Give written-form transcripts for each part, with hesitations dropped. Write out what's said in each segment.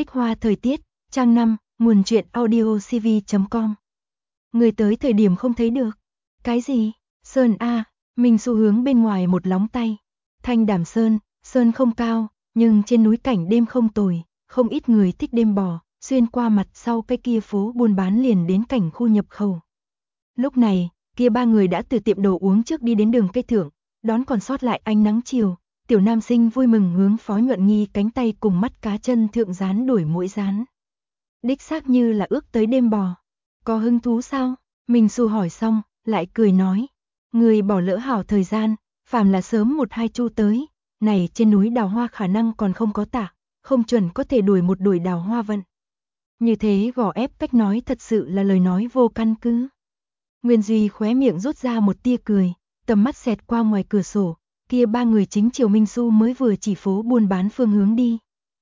Tích hoa thời tiết, trang 5, nguồn truyện audiocv.com. Người tới thời điểm không thấy được. Cái gì? Sơn a, Minh xu hướng bên ngoài một lóng tay. Thanh Đàm Sơn, sơn không cao, nhưng trên núi cảnh đêm không tồi, không ít người thích đêm bò, xuyên qua mặt sau cái kia phố buôn bán liền đến cảnh khu nhập khẩu. Lúc này, kia ba người đã từ tiệm đồ uống trước đi đến đường cây thượng, đón còn sót lại ánh nắng chiều. Tiểu nam sinh vui mừng hướng Phó Nhuận Nghi cánh tay cùng mắt cá chân thượng dán đổi mũi dán. Đích xác như là ước tới đêm bò. Có hứng thú sao? Minh Xu hỏi xong, lại cười nói. Người bỏ lỡ hảo thời gian, phàm là sớm 1-2 chu tới, này trên núi đào hoa khả năng còn không có tả, không chuẩn có thể đuổi một đuổi đào hoa vận. Như thế gò ép cách nói thật sự là lời nói vô căn cứ. Nguyên Duy khóe miệng rút ra một tia cười, tầm mắt xẹt qua ngoài cửa sổ. Kia ba người chính chiều Minh Xu mới vừa chỉ phố buôn bán phương hướng đi.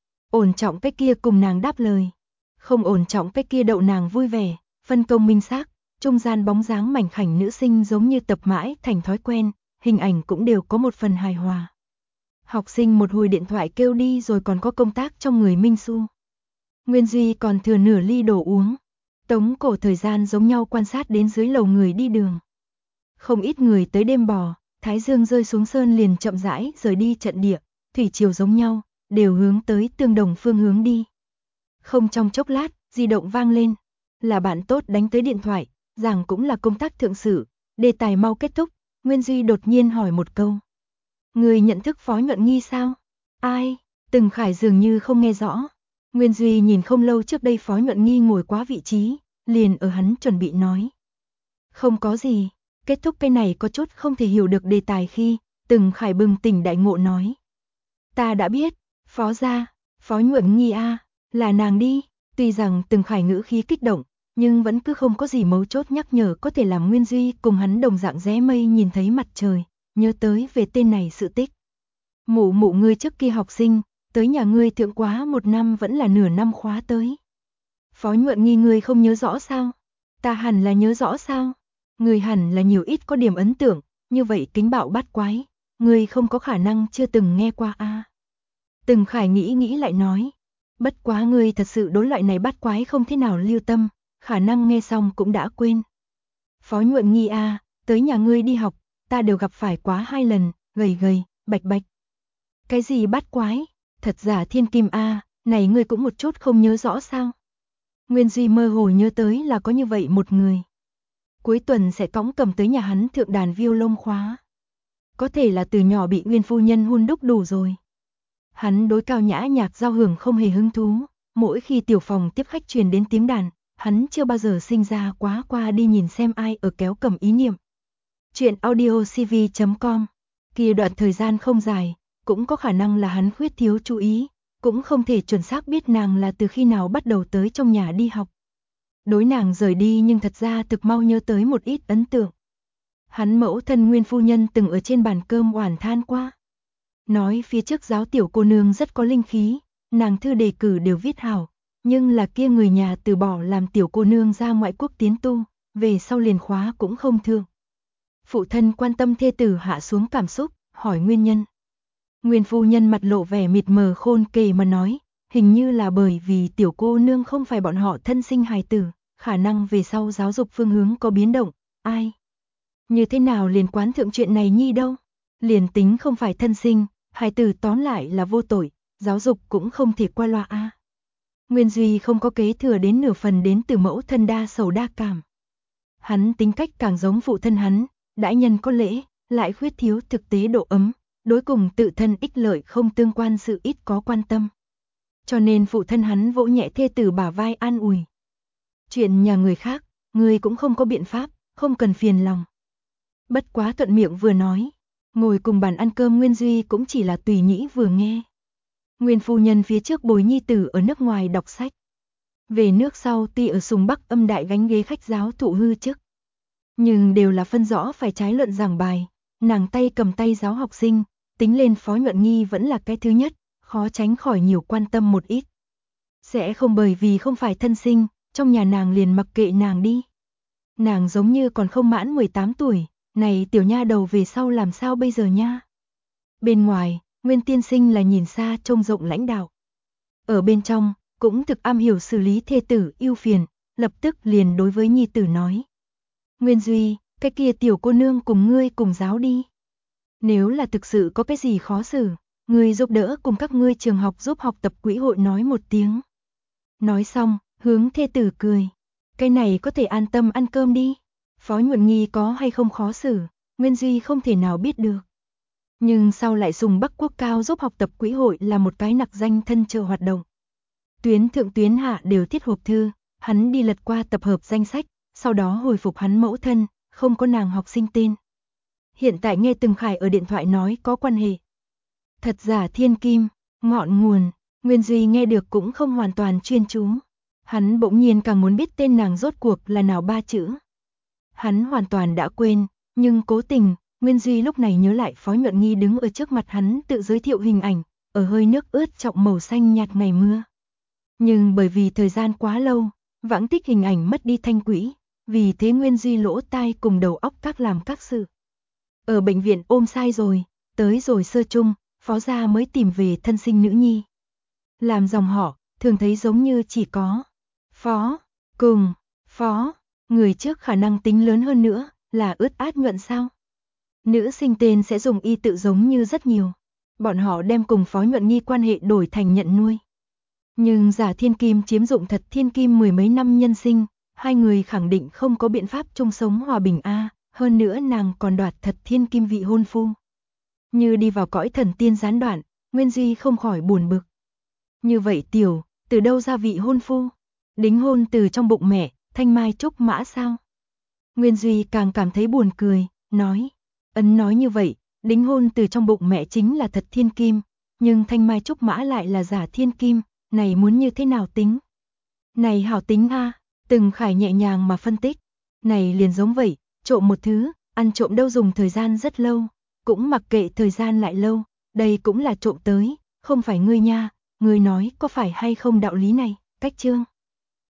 Ổn trọng cái kia cùng nàng đáp lời. Không ổn trọng cái kia đậu nàng vui vẻ, phân công minh xác, trung gian bóng dáng mảnh khảnh nữ sinh giống như tập mãi thành thói quen, hình ảnh cũng đều có một phần hài hòa. Học sinh một hồi điện thoại kêu đi rồi còn có công tác trong người Minh Xu. Nguyên Duy còn thừa nửa ly đồ uống. Tống cổ thời gian giống nhau quan sát đến dưới lầu người đi đường. Không ít người tới đêm bò. Thái dương rơi xuống sơn liền chậm rãi rời đi trận địa, thủy triều giống nhau, đều hướng tới tương đồng phương hướng đi. Không trong chốc lát, di động vang lên, là bạn tốt đánh tới điện thoại, rằng cũng là công tác thượng sử, đề tài mau kết thúc, Nguyên Duy đột nhiên hỏi một câu. Người nhận thức Phó Nhuận Nghi sao? Ai? Từng Khải dường như không nghe rõ. Nguyên Duy nhìn không lâu trước đây Phó Nhuận Nghi ngồi quá vị trí, liền ở hắn chuẩn bị nói. Không có gì. Kết thúc cái này có chút không thể hiểu được đề tài khi, Từng Khải bừng tỉnh đại ngộ nói. Ta đã biết, Phó gia, Phó Nhuận Nghi a, là nàng đi. Tuy rằng Từng Khải ngữ khí kích động, nhưng vẫn cứ không có gì mấu chốt nhắc nhở có thể làm Nguyên Duy cùng hắn đồng dạng rẽ mây nhìn thấy mặt trời, nhớ tới về tên này sự tích. Mụ ngươi trước kia học sinh, tới nhà ngươi thượng quá 1 năm vẫn là nửa năm khóa tới. Phó Nhuận Nghi ngươi không nhớ rõ sao? Ta hẳn là nhớ rõ sao? Người hẳn là nhiều ít có điểm ấn tượng, như vậy kính bạo bát quái, người không có khả năng chưa từng nghe qua a. Từng Khải nghĩ lại nói, bất quá người thật sự đối loại này bát quái không thế nào lưu tâm, khả năng nghe xong cũng đã quên. Phó Nhuận Nghi a, tới nhà ngươi đi học, ta đều gặp phải quá 2 lần, gầy, bạch. Cái gì bát quái? Thật giả thiên kim a, này ngươi cũng một chút không nhớ rõ sao? Nguyên Duy mơ hồ nhớ tới là có như vậy một người. Cuối tuần sẽ cõng cầm tới nhà hắn thượng đàn violon khóa. Có thể là từ nhỏ bị Nguyên phu nhân hun đúc đủ rồi. Hắn đối cao nhã nhạc giao hưởng không hề hứng thú, mỗi khi tiểu phòng tiếp khách truyền đến tiếng đàn, hắn chưa bao giờ sinh ra quá qua đi nhìn xem ai ở kéo cầm ý niệm. Chuyện audiocv.com. Kia đoạn thời gian không dài, cũng có khả năng là hắn khuyết thiếu chú ý, cũng không thể chuẩn xác biết nàng là từ khi nào bắt đầu tới trong nhà đi học. Đối nàng rời đi nhưng thật ra thực mau nhớ tới một ít ấn tượng. Hắn mẫu thân Nguyên phu nhân từng ở trên bàn cơm oản than qua. Nói phía trước giáo tiểu cô nương rất có linh khí, nàng thư đề cử đều viết hảo, nhưng là kia người nhà từ bỏ làm tiểu cô nương ra ngoại quốc tiến tu, về sau liền khóa cũng không thương. Phụ thân quan tâm thê tử hạ xuống cảm xúc, hỏi nguyên nhân. Nguyên phu nhân mặt lộ vẻ mịt mờ khôn kể mà nói, hình như là bởi vì tiểu cô nương không phải bọn họ thân sinh hài tử, khả năng về sau giáo dục phương hướng có biến động, ai? Như thế nào liền quán thượng chuyện này nhi đâu? Liền tính không phải thân sinh, hài tử tóm lại là vô tội, giáo dục cũng không thể qua loa a. Nguyên Duy không có kế thừa đến nửa phần đến từ mẫu thân đa sầu đa cảm. Hắn tính cách càng giống phụ thân hắn, đãi nhân có lễ, lại khuyết thiếu thực tế độ ấm, đối cùng tự thân ích lợi không tương quan sự ít có quan tâm. Cho nên phụ thân hắn vỗ nhẹ thê tử bả vai an ủi. Chuyện nhà người khác, người cũng không có biện pháp, không cần phiền lòng. Bất quá thuận miệng vừa nói, ngồi cùng bàn ăn cơm Nguyên Duy cũng chỉ là tùy nhĩ vừa nghe. Nguyên phu nhân phía trước bồi nhi tử ở nước ngoài đọc sách. Về nước sau tuy ở Sùng Bắc âm đại gánh ghế khách giáo thụ hư chức. Nhưng đều là phân rõ phải trái luận giảng bài, nàng tay cầm tay giáo học sinh, tính lên Phó Nhuận Nghi vẫn là cái thứ nhất, khó tránh khỏi nhiều quan tâm một ít. Sẽ không bởi vì không phải thân sinh, trong nhà nàng liền mặc kệ nàng đi. Nàng giống như còn không mãn 18 tuổi, này tiểu nha đầu về sau làm sao bây giờ nha. Bên ngoài, Nguyên tiên sinh là nhìn xa trông rộng lãnh đạo. Ở bên trong, cũng thực am hiểu xử lý thê tử ưu phiền, lập tức liền đối với nhi tử nói. Nguyên Duy, cái kia tiểu cô nương cùng ngươi cùng giáo đi. Nếu là thực sự có cái gì khó xử, ngươi giúp đỡ cùng các ngươi trường học giúp học tập quỹ hội nói một tiếng. Nói xong, hướng thê tử cười. Cái này có thể an tâm ăn cơm đi. Phó Nhuận Nghi có hay không khó xử, Nguyên Duy không thể nào biết được. Nhưng sau lại dùng Bắc Quốc Cao giúp học tập quỹ hội là một cái nặc danh thân trợ hoạt động. Tuyến thượng tuyến hạ đều thiết hộp thư, hắn đi lật qua tập hợp danh sách, sau đó hồi phục hắn mẫu thân, không có nàng học sinh tên. Hiện tại nghe Từng Khải ở điện thoại nói có quan hệ. Thật giả thiên kim, ngọn nguồn, Nguyên Duy nghe được cũng không hoàn toàn chuyên chú. Hắn bỗng nhiên càng muốn biết tên nàng rốt cuộc là nào 3 chữ. Hắn hoàn toàn đã quên, nhưng cố tình, Nguyên Duy lúc này nhớ lại Phó Nhuận Nghi đứng ở trước mặt hắn tự giới thiệu hình ảnh, ở hơi nước ướt trọng màu xanh nhạt ngày mưa. Nhưng bởi vì thời gian quá lâu, vãng tích hình ảnh mất đi thanh quỹ, vì thế Nguyên Duy lỗ tai cùng đầu óc các làm các sự. Ở bệnh viện ôm sai rồi, tới rồi sơ chung, Phó gia mới tìm về thân sinh nữ nhi. Làm dòng họ, thường thấy giống như chỉ có Phó, cùng, Phó, người trước khả năng tính lớn hơn nữa, là ướt át nhuận sao. Nữ sinh tên sẽ dùng y tự giống như rất nhiều. Bọn họ đem cùng Phó Nhuận Nghi quan hệ đổi thành nhận nuôi. Nhưng giả thiên kim chiếm dụng thật thiên kim 10 mấy năm nhân sinh, hai người khẳng định không có biện pháp chung sống hòa bình a. Hơn nữa nàng còn đoạt thật thiên kim vị hôn phu. Như đi vào cõi thần tiên gián đoạn, Nguyên Duy không khỏi buồn bực. Như vậy tiểu, từ đâu ra vị hôn phu? Đính hôn từ trong bụng mẹ, Thanh Mai Trúc Mã sao? Nguyên Duy càng cảm thấy buồn cười, nói. Ấn nói như vậy, đính hôn từ trong bụng mẹ chính là thật thiên kim, nhưng Thanh Mai Trúc Mã lại là giả thiên kim, này muốn như thế nào tính? Này hảo tính a, Từng Khải nhẹ nhàng mà phân tích. Này liền giống vậy, trộm một thứ, ăn trộm đâu dùng thời gian rất lâu, cũng mặc kệ thời gian lại lâu, đây cũng là trộm tới, không phải ngươi nha, ngươi nói có phải hay không đạo lý này, cách chương.